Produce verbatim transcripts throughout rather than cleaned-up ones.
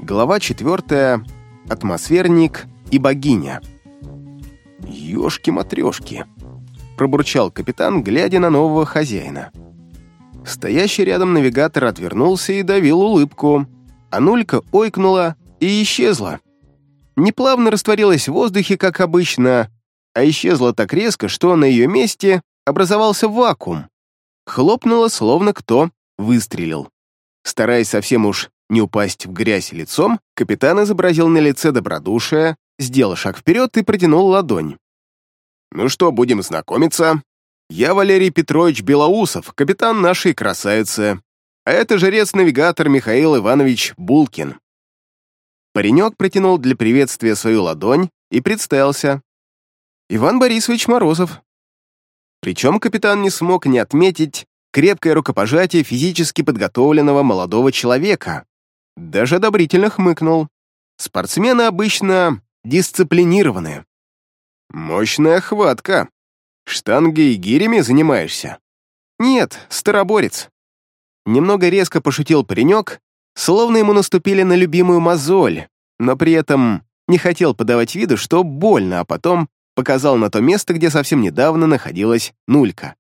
Глава четвертая. Атмосферник и богиня. «Ёшки-матрёшки», — пробурчал капитан, глядя на нового хозяина. Стоящий рядом навигатор отвернулся и давил улыбку, а Нулька ойкнула и исчезла. Неплавно растворилась в воздухе, как обычно, а исчезла так резко, что на ее месте образовался вакуум. Хлопнуло, словно кто выстрелил. Стараясь совсем уж не упасть в грязь лицом, капитан изобразил на лице добродушие, сделал шаг вперед и протянул ладонь. «Ну что, будем знакомиться? Я Валерий Петрович Белоусов, капитан нашей красавицы, а это жрец-навигатор Михаил Иванович Булкин». Паренек протянул для приветствия свою ладонь и представился. «Иван Борисович Морозов». Причем капитан не смог не отметить крепкое рукопожатие физически подготовленного молодого человека. Даже одобрительно хмыкнул. Спортсмены обычно дисциплинированы. «Мощная хватка. Штангой и гирями занимаешься?» «Нет, староборец». Немного резко пошутил паренек, словно ему наступили на любимую мозоль, но при этом не хотел подавать виду, что больно, а потом показал на то место, где совсем недавно находилась Нулька.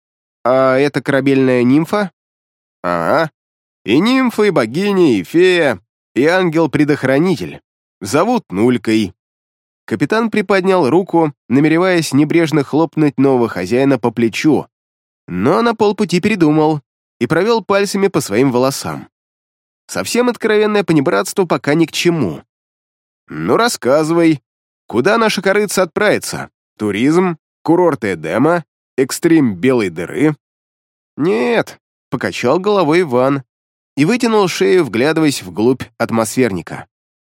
«А это корабельная нимфа?» «Ага. И нимфа, и богиня, и фея, и ангел-предохранитель. Зовут Нулькой». Капитан приподнял руку, намереваясь небрежно хлопнуть нового хозяина по плечу, но на полпути передумал и провел пальцами по своим волосам. Совсем откровенное понебратство пока ни к чему. «Ну, рассказывай, куда наша корыца отправится? Туризм, курорт Эдема, экстрим белой дыры?» «Нет», — покачал головой Иван и вытянул шею, вглядываясь вглубь атмосферника.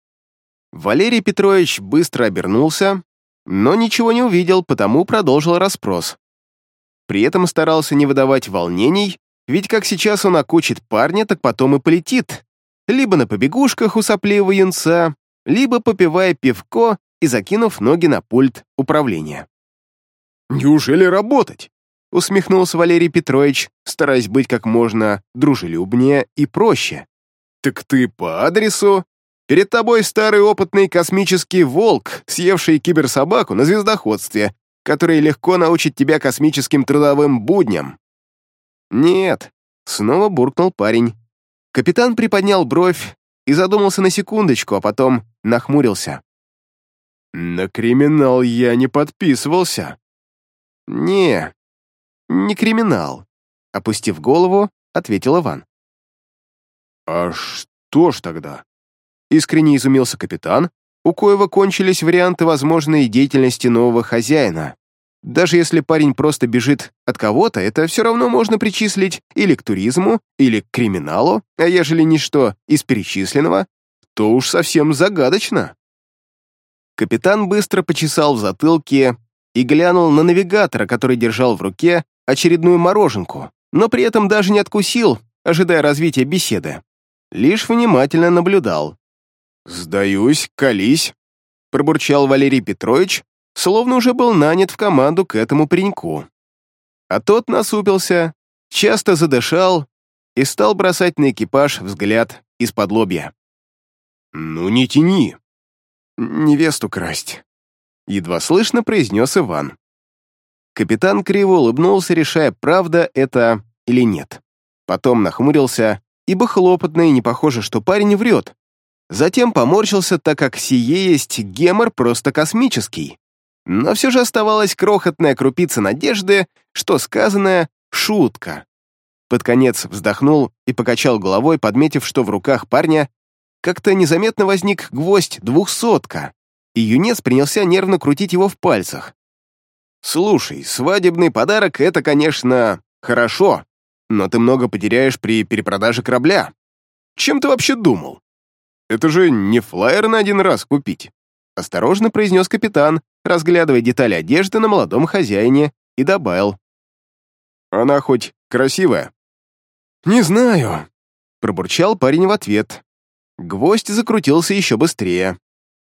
Валерий Петрович быстро обернулся, но ничего не увидел, потому продолжил расспрос. При этом старался не выдавать волнений, ведь как сейчас он окучит парня, так потом и полетит, либо на побегушках у сопливого юнца, либо попивая пивко и закинув ноги на пульт управления. «Неужели работать?» — усмехнулся Валерий Петрович, стараясь быть как можно дружелюбнее и проще. «Так ты по адресу? Перед тобой старый опытный космический волк, съевший киберсобаку на звездоходстве, который легко научит тебя космическим трудовым будням». «Нет», — снова буркнул парень. Капитан приподнял бровь и задумался на секундочку, а потом нахмурился. «На криминал я не подписывался». «Не, не криминал», — опустив голову, ответил Иван. «А что ж тогда?» — искренне изумился капитан, у коего кончились варианты возможной деятельности нового хозяина. Даже если парень просто бежит от кого-то, это все равно можно причислить или к туризму, или к криминалу, а ежели ничто из перечисленного, то уж совсем загадочно. Капитан быстро почесал в затылке и глянул на навигатора, который держал в руке очередную мороженку, но при этом даже не откусил, ожидая развития беседы. Лишь внимательно наблюдал. «Сдаюсь, колись», — пробурчал Валерий Петрович, словно уже был нанят в команду к этому пареньку. А тот насупился, часто задышал и стал бросать на экипаж взгляд из-под лобья. «Ну не тяни!» «Невесту красть», — едва слышно произнес Иван. Капитан криво улыбнулся, решая, правда это или нет. Потом нахмурился, ибо хлопотно и не похоже, что парень врет. Затем поморщился, так как сие есть гемор просто космический. Но все же оставалась крохотная крупица надежды, что сказанное — шутка. Под конец вздохнул и покачал головой, подметив, что в руках парня как-то незаметно возник гвоздь двухсотка, и юнец принялся нервно крутить его в пальцах. «Слушай, свадебный подарок — это, конечно, хорошо, но ты много потеряешь при перепродаже корабля. Чем ты вообще думал? Это же не флаер на один раз купить», — осторожно произнес капитан, разглядывая детали одежды на молодом хозяине, и добавил. «Она хоть красивая?» «Не знаю», — пробурчал парень в ответ. Гвоздь закрутился еще быстрее.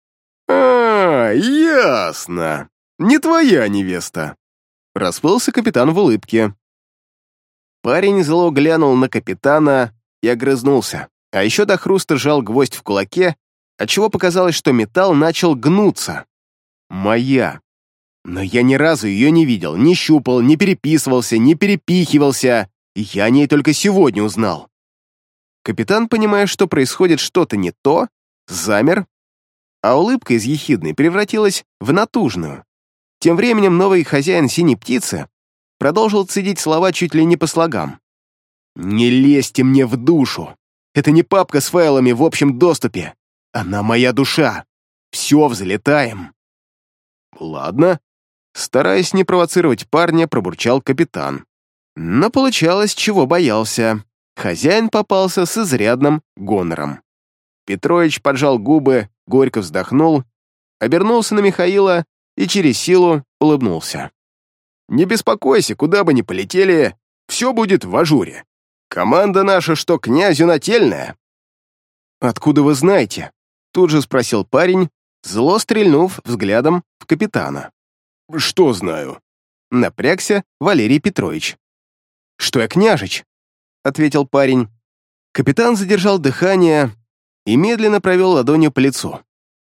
«А, ясно. Не твоя невеста», — расплылся капитан в улыбке. Парень зло глянул на капитана и огрызнулся, а еще до хруста сжал гвоздь в кулаке, отчего показалось, что металл начал гнуться. Моя. Но я ни разу ее не видел, не щупал, не переписывался, не перепихивался. Я о ней только сегодня узнал. Капитан, понимая, что происходит что-то не то, замер, а улыбка из ехидной превратилась в натужную. Тем временем новый хозяин синей птицы продолжил цедить слова чуть ли не по слогам. «Не лезьте мне в душу! Это не папка с файлами в общем доступе. Она моя душа. Все, взлетаем!» «Ладно», — стараясь не провоцировать парня, пробурчал капитан. Но получалось, чего боялся. Хозяин попался с изрядным гонором. Петрович поджал губы, горько вздохнул, обернулся на Михаила и через силу улыбнулся. «Не беспокойся, куда бы ни полетели, все будет в ажуре. Команда наша, что князю нательная». «Откуда вы знаете?» — тут же спросил парень, зло стрельнув взглядом в капитана. «Что знаю?» — напрягся Валерий Петрович. «Что я княжич?» — ответил парень. Капитан задержал дыхание и медленно провел ладонью по лицу.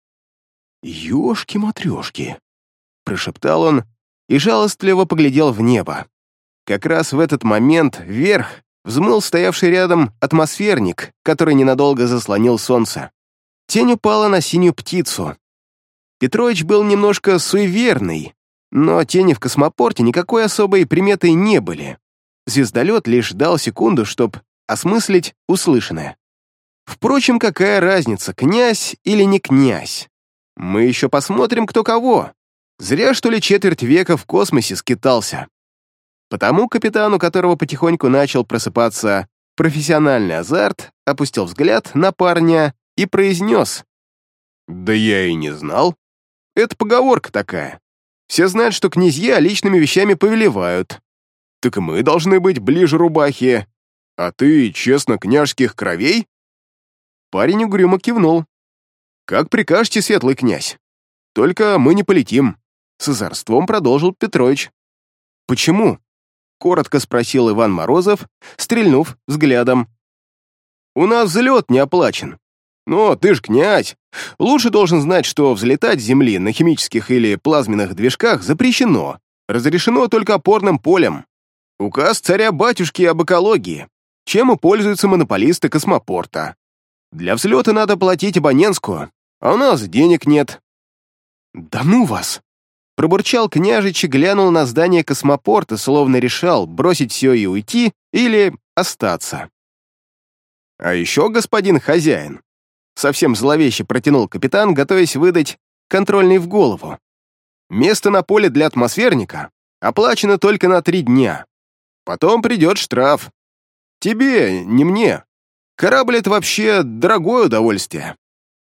«Ёшки-матрёшки!» — прошептал он и жалостливо поглядел в небо. Как раз в этот момент вверх взмыл стоявший рядом атмосферник, который ненадолго заслонил солнце. Тень упала на синюю птицу. Петрович был немножко суеверный, но тени в космопорте никакой особой приметой не были. Звездолет лишь дал секунду, чтобы осмыслить услышанное. Впрочем, какая разница, князь или не князь? Мы еще посмотрим, кто кого. Зря, что ли, четверть века в космосе скитался. Потому капитан, у которого потихоньку начал просыпаться профессиональный азарт, опустил взгляд на парня и произнес. «Да я и не знал. Это поговорка такая. Все знают, что князья личными вещами повелевают. Так и мы должны быть ближе рубахи. А ты, честно, княжеских кровей?» Парень угрюмо кивнул. «Как прикажете, светлый князь. Только мы не полетим», — с озорством продолжил Петрович. «Почему?» — коротко спросил Иван Морозов, стрельнув взглядом. «У нас взлет не оплачен. Но ты ж князь. Лучше должен знать, что взлетать с Земли на химических или плазменных движках запрещено. Разрешено только опорным полем. Указ царя-батюшки об экологии, чем и пользуются монополисты космопорта. Для взлета надо платить абонентскую, а у нас денег нет». «Да ну вас!» — пробурчал княжич и глянул на здание космопорта, словно решал, бросить все и уйти или остаться. «А еще, господин хозяин», — совсем зловеще протянул капитан, готовясь выдать контрольный в голову. «Место на поле для атмосферника оплачено только на три дня. Потом придет штраф. Тебе, не мне. Корабль — это вообще дорогое удовольствие».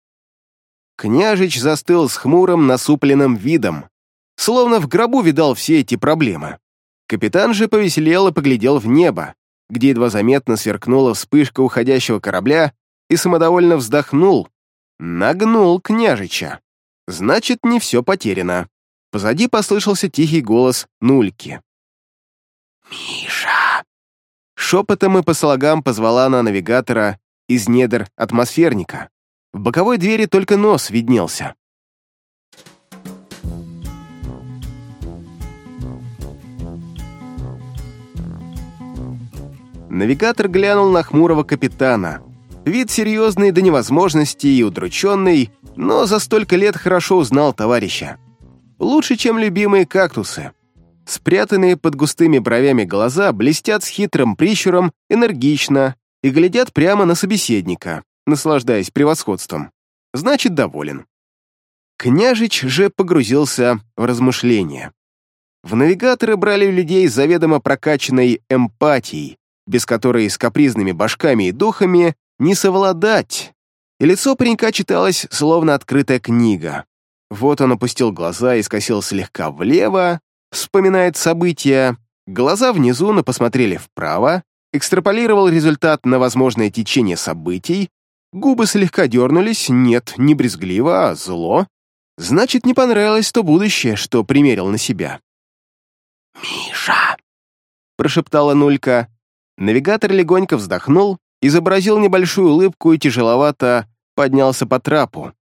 Княжич застыл с хмурым, насупленным видом, словно в гробу видал все эти проблемы. Капитан же повеселел и поглядел в небо, где едва заметно сверкнула вспышка уходящего корабля, и самодовольно вздохнул. Нагнул княжича. Значит, не все потеряно. Позади послышался тихий голос Нульки. «Миша!» Шепотом и по слогам позвала она навигатора из недр атмосферника. В боковой двери только нос виднелся. Навигатор глянул на хмурого капитана. Вид серьезный до невозможности и удрученный, но за столько лет хорошо узнал товарища. Лучше, чем любимые кактусы. Спрятанные под густыми бровями глаза блестят с хитрым прищуром энергично и глядят прямо на собеседника, наслаждаясь превосходством. Значит, доволен. Княжич же погрузился в размышления. В навигаторы брали людей с заведомо прокачанной эмпатией, без которой с капризными башками и духами не совладать. И лицо паренька читалось, словно открытая книга. Вот он опустил глаза и скосил слегка влево, вспоминает события, глаза внизу, но посмотрели вправо, экстраполировал результат на возможное течение событий, губы слегка дернулись, нет, не брезгливо, а зло. Значит, не понравилось то будущее, что примерил на себя. «Миша!» — прошептала Нулька. Навигатор легонько вздохнул, изобразил небольшую улыбку и тяжеловато поднялся по трапу,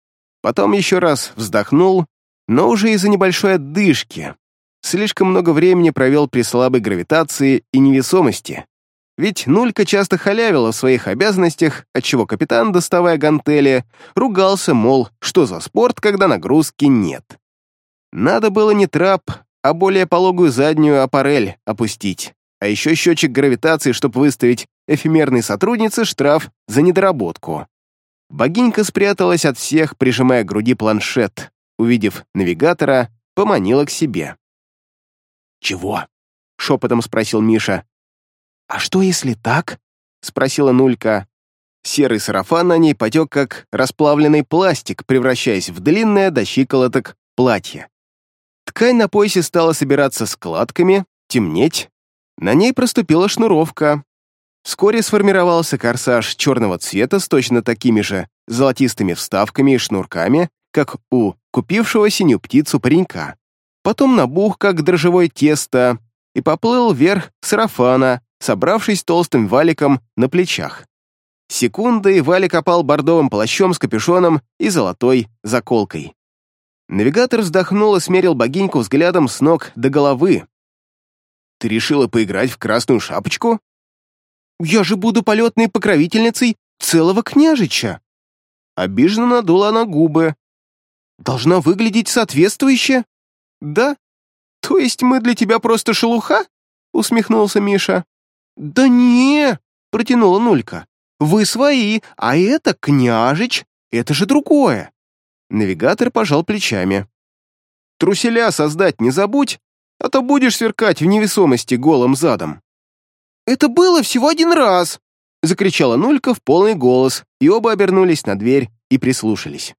Потом еще раз вздохнул, но уже из-за небольшой отдышки. Слишком много времени провел при слабой гравитации и невесомости. Ведь Нулька часто халявила в своих обязанностях, отчего капитан, доставая гантели, ругался, мол, что за спорт, когда нагрузки нет. Надо было не трап, а более пологую заднюю аппарель опустить, а еще счетчик гравитации, чтобы выставить эфемерной сотруднице штраф за недоработку. Богинька спряталась от всех, прижимая к груди планшет. Увидев навигатора, поманила к себе. «Чего?» — шепотом спросил Миша. «А что, если так?» — спросила Нулька. Серый сарафан на ней потек, как расплавленный пластик, превращаясь в длинное до щиколоток платье. Ткань на поясе стала собираться складками, темнеть. На ней проступила шнуровка. Вскоре сформировался корсаж черного цвета с точно такими же золотистыми вставками и шнурками, как у купившего синюю птицу паренька. Потом набух, как дрожжевое тесто, и поплыл вверх сарафана, собравшись толстым валиком на плечах. Секунда, и валик опал бордовым плащом с капюшоном и золотой заколкой. Навигатор вздохнул и смерил богиньку взглядом с ног до головы. «Ты решила поиграть в красную шапочку?» «Я же буду полетной покровительницей целого княжича!» Обиженно надула она губы. «Должна выглядеть соответствующе?» «Да? То есть мы для тебя просто шелуха?» Усмехнулся Миша. «Да не!» — протянула Нулька. «Вы свои, а это княжич, это же другое!» Навигатор пожал плечами. «Труселя создать не забудь, а то будешь сверкать в невесомости голым задом». «Это было всего один раз!» — закричала Нулька в полный голос, и оба обернулись на дверь и прислушались.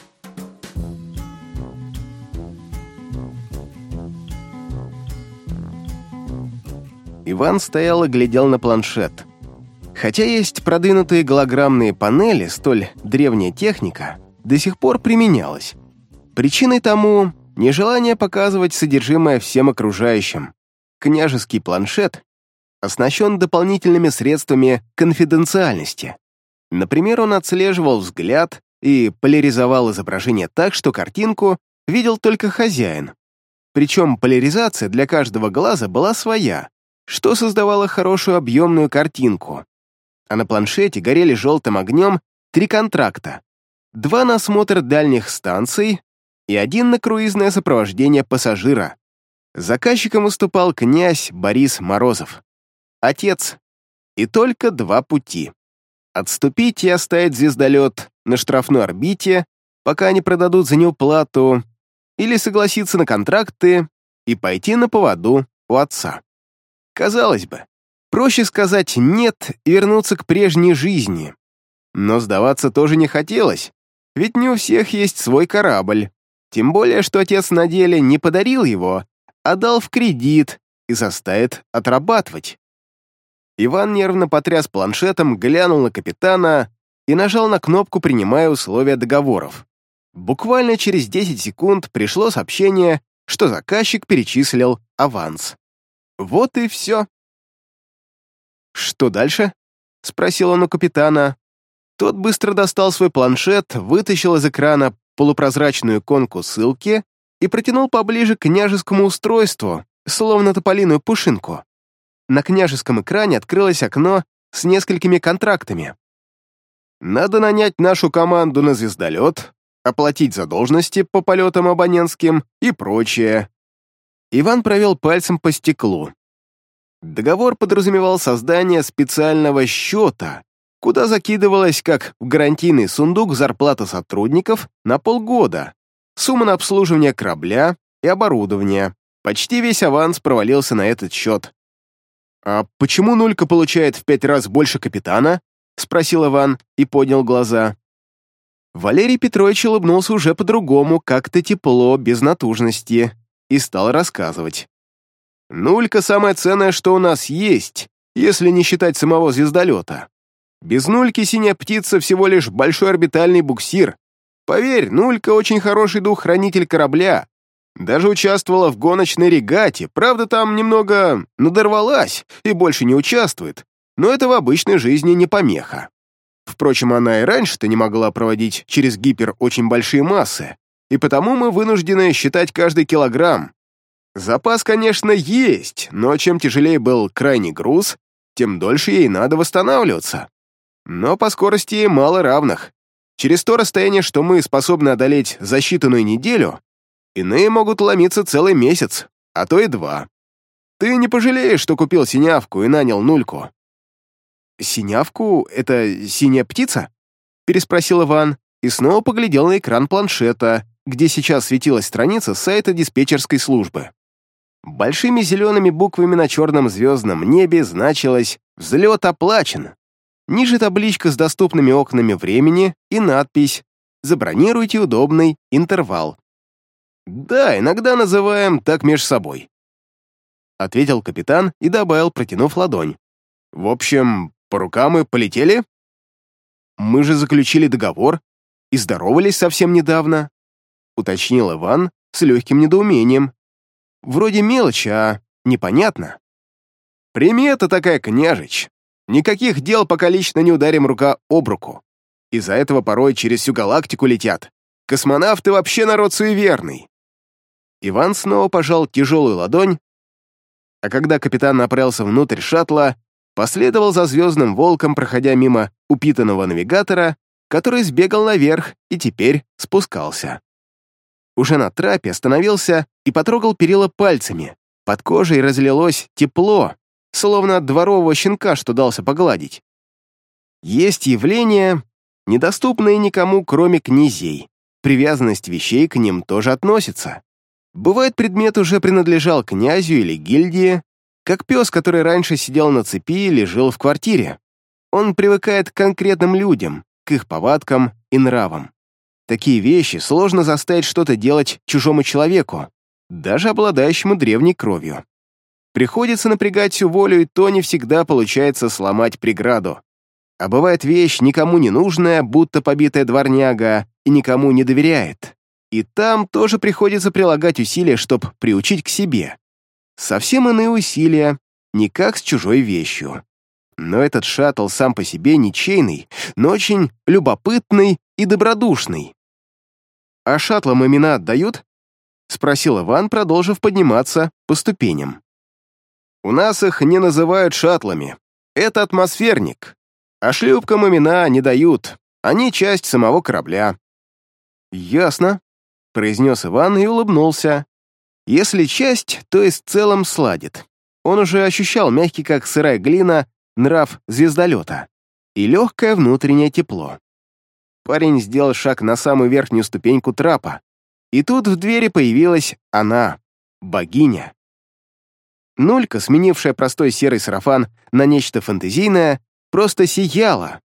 Иван стоял и глядел на планшет. Хотя есть продвинутые голограммные панели, столь древняя техника до сих пор применялась. Причиной тому — нежелание показывать содержимое всем окружающим. Княжеский планшет оснащен дополнительными средствами конфиденциальности. Например, он отслеживал взгляд и поляризовал изображение так, что картинку видел только хозяин. Причем поляризация для каждого глаза была своя, что создавало хорошую объемную картинку. А на планшете горели желтым огнем три контракта. Два на осмотр дальних станций и один на круизное сопровождение пассажира. Заказчиком выступал князь Борис Морозов. Отец. И только два пути. Отступить и оставить звездолет на штрафной орбите, пока они продадут за неуплату, или согласиться на контракты и пойти на поводу у отца. Казалось бы, проще сказать «нет» и вернуться к прежней жизни. Но сдаваться тоже не хотелось, ведь не у всех есть свой корабль. Тем более, что отец на деле не подарил его, а дал в кредит и заставит отрабатывать. Иван нервно потряс планшетом, глянул на капитана и нажал на кнопку, принимая условия договоров. Буквально через десять секунд пришло сообщение, что заказчик перечислил аванс. Вот и все. «Что дальше?» — спросил он у капитана. Тот быстро достал свой планшет, вытащил из экрана полупрозрачную иконку ссылки и протянул поближе к княжескому устройству, словно тополиную пушинку. На княжеском экране открылось окно с несколькими контрактами. «Надо нанять нашу команду на звездолет, оплатить задолженности по полетам абонентским и прочее». Иван провел пальцем по стеклу. Договор подразумевал создание специального счета, куда закидывалась, как в гарантийный сундук, зарплата сотрудников на полгода, сумма на обслуживание корабля и оборудование. Почти весь аванс провалился на этот счет. «А почему Нулька получает в пять раз больше капитана?» — спросил Иван и поднял глаза. Валерий Петрович улыбнулся уже по-другому, как-то тепло, без натужности, и стал рассказывать. «Нулька — самое ценное, что у нас есть, если не считать самого звездолета. Без Нульки синяя птица всего лишь большой орбитальный буксир. Поверь, Нулька очень хороший дух-хранитель корабля. Даже участвовала в гоночной регате, правда, там немного надорвалась и больше не участвует, но это в обычной жизни не помеха. Впрочем, она и раньше-то не могла проводить через гипер очень большие массы, и потому мы вынуждены считать каждый килограмм. Запас, конечно, есть, но чем тяжелее был крайний груз, тем дольше ей надо восстанавливаться. Но по скорости ей мало равных. Через то расстояние, что мы способны одолеть за считанную неделю, иные могут ломиться целый месяц, а то и два. Ты не пожалеешь, что купил синявку и нанял Нульку?» «Синявку — это синяя птица?» — переспросил Иван и снова поглядел на экран планшета, где сейчас светилась страница сайта диспетчерской службы. Большими зелеными буквами на черном звездном небе значилось «Взлет оплачен». Ниже табличка с доступными окнами времени и надпись «Забронируйте удобный интервал». «Да, иногда называем так между собой», — ответил капитан и добавил, протянув ладонь. «В общем, по рукам и полетели? Мы же заключили договор и здоровались совсем недавно», — уточнил Иван с легким недоумением. «Вроде мелочь, а непонятно». «Примета такая, княжич. Никаких дел, пока лично не ударим рука об руку. Из-за этого порой через всю галактику летят. Космонавты вообще народ суеверный». Иван снова пожал тяжелую ладонь, а когда капитан направился внутрь шаттла, последовал за звездным волком, проходя мимо упитанного навигатора, который сбегал наверх и теперь спускался. Уже на трапе остановился и потрогал перила пальцами. Под кожей разлилось тепло, словно от дворового щенка, что дался погладить. Есть явления, недоступные никому, кроме князей. Привязанность вещей к ним тоже относится. Бывает, предмет уже принадлежал князю или гильдии, как пес, который раньше сидел на цепи или жил в квартире. Он привыкает к конкретным людям, к их повадкам и нравам. Такие вещи сложно заставить что-то делать чужому человеку, даже обладающему древней кровью. Приходится напрягать всю волю, и то не всегда получается сломать преграду. А бывает вещь никому не нужная, будто побитая дворняга, и никому не доверяет. И там тоже приходится прилагать усилия, чтобы приучить к себе. Совсем иные усилия, не как с чужой вещью. Но этот шаттл сам по себе ничейный, но очень любопытный и добродушный. «А шаттлам имена отдают?» — спросил Иван, продолжив подниматься по ступеням. «У нас их не называют шаттлами. Это атмосферник. А шлюпкам имена не дают. Они часть самого корабля». «Ясно», — произнес Иван и улыбнулся. «Если часть, то и с целым сладит». Он уже ощущал мягкий, как сырая глина, нрав звездолета и легкое внутреннее тепло. Парень сделал шаг на самую верхнюю ступеньку трапа, и тут в двери появилась она, богиня. Нулька, сменившая простой серый сарафан на нечто фэнтезийное, просто сияла.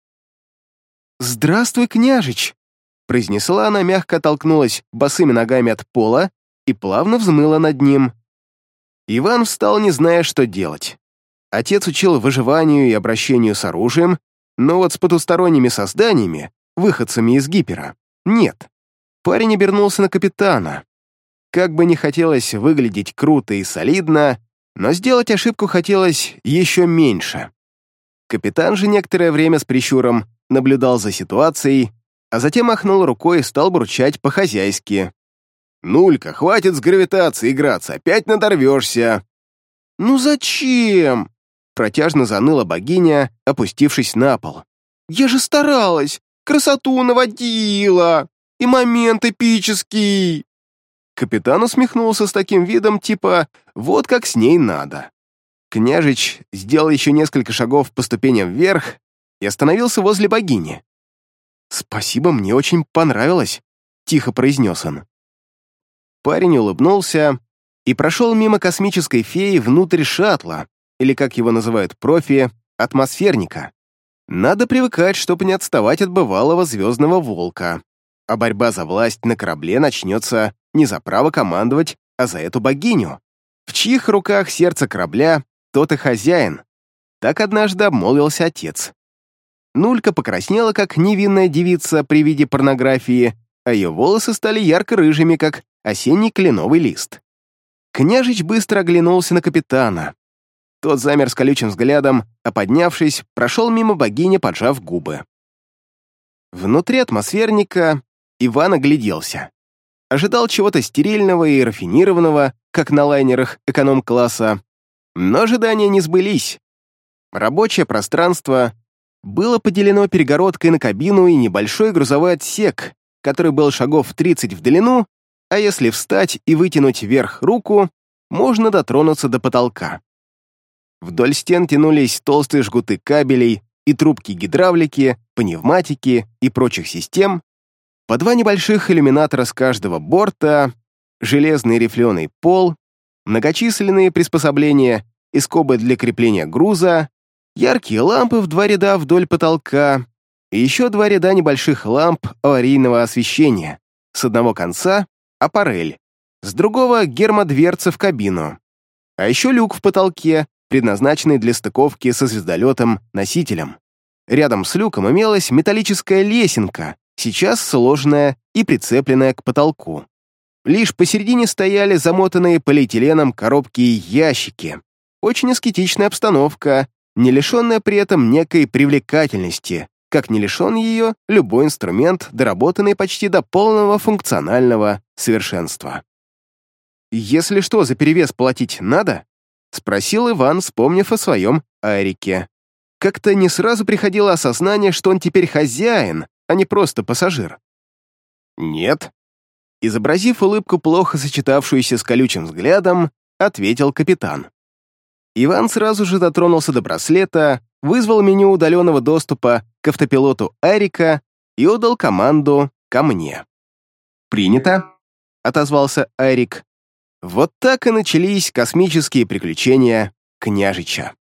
«Здравствуй, княжич!» — произнесла она, мягко оттолкнулась босыми ногами от пола и плавно взмыла над ним. Иван встал, не зная, что делать. Отец учил выживанию и обращению с оружием, но вот с потусторонними созданиями, выходцами из гипера, нет. Парень обернулся на капитана. Как бы не хотелось выглядеть круто и солидно, но сделать ошибку хотелось еще меньше. Капитан же некоторое время с прищуром наблюдал за ситуацией, а затем махнул рукой и стал бурчать по-хозяйски. «Нулька, хватит с гравитацией играться, опять надорвешься!» «Ну зачем?» — протяжно заныла богиня, опустившись на пол. «Я же старалась, красоту наводила, и момент эпический!» Капитан усмехнулся с таким видом, типа «вот как с ней надо». Княжич сделал еще несколько шагов по ступеням вверх и остановился возле богини. «Спасибо, мне очень понравилось», — тихо произнес он. Парень улыбнулся и прошел мимо космической феи внутрь шаттла, или, как его называют профи, атмосферника. Надо привыкать, чтобы не отставать от бывалого звездного волка, а борьба за власть на корабле начнется не за право командовать, а за эту богиню. В чьих руках сердце корабля, тот и хозяин. Так однажды обмолвился отец. Нулька покраснела, как невинная девица при виде порнографии, а ее волосы стали ярко-рыжими, как осенний кленовый лист. Княжич быстро оглянулся на капитана. Тот замер с колючим взглядом, а поднявшись, прошел мимо богини, поджав губы. Внутри атмосферника Иван огляделся. Ожидал чего-то стерильного и рафинированного, как на лайнерах эконом-класса, но ожидания не сбылись. Рабочее пространство было поделено перегородкой на кабину и небольшой грузовой отсек, который был шагов тридцать в длину, а если встать и вытянуть вверх руку, можно дотронуться до потолка. Вдоль стен тянулись толстые жгуты кабелей и трубки гидравлики, пневматики и прочих систем, по два небольших иллюминатора с каждого борта, железный рифленый пол, многочисленные приспособления и скобы для крепления груза, яркие лампы в два ряда вдоль потолка и еще два ряда небольших ламп аварийного освещения. С одного конца — аппарель, с другого — гермодверца в кабину. А еще люк в потолке, предназначенный для стыковки со звездолетом-носителем. Рядом с люком имелась металлическая лесенка, сейчас сложенная и прицепленная к потолку. Лишь посередине стояли замотанные полиэтиленом коробки и ящики. Очень аскетичная обстановка, не лишенная при этом некой привлекательности, как не лишен ее любой инструмент, доработанный почти до полного функционального совершенства. «Если что, за перевес платить надо?» — спросил Иван, вспомнив о своем Арике. Как-то не сразу приходило осознание, что он теперь хозяин, а не просто пассажир. «Нет», — изобразив улыбку, плохо сочетавшуюся с колючим взглядом, ответил капитан. Иван сразу же дотронулся до браслета, вызвал меню удаленного доступа к автопилоту Арика и отдал команду «Ко мне». «Принято», — отозвался Арик. Вот так и начались космические приключения княжича.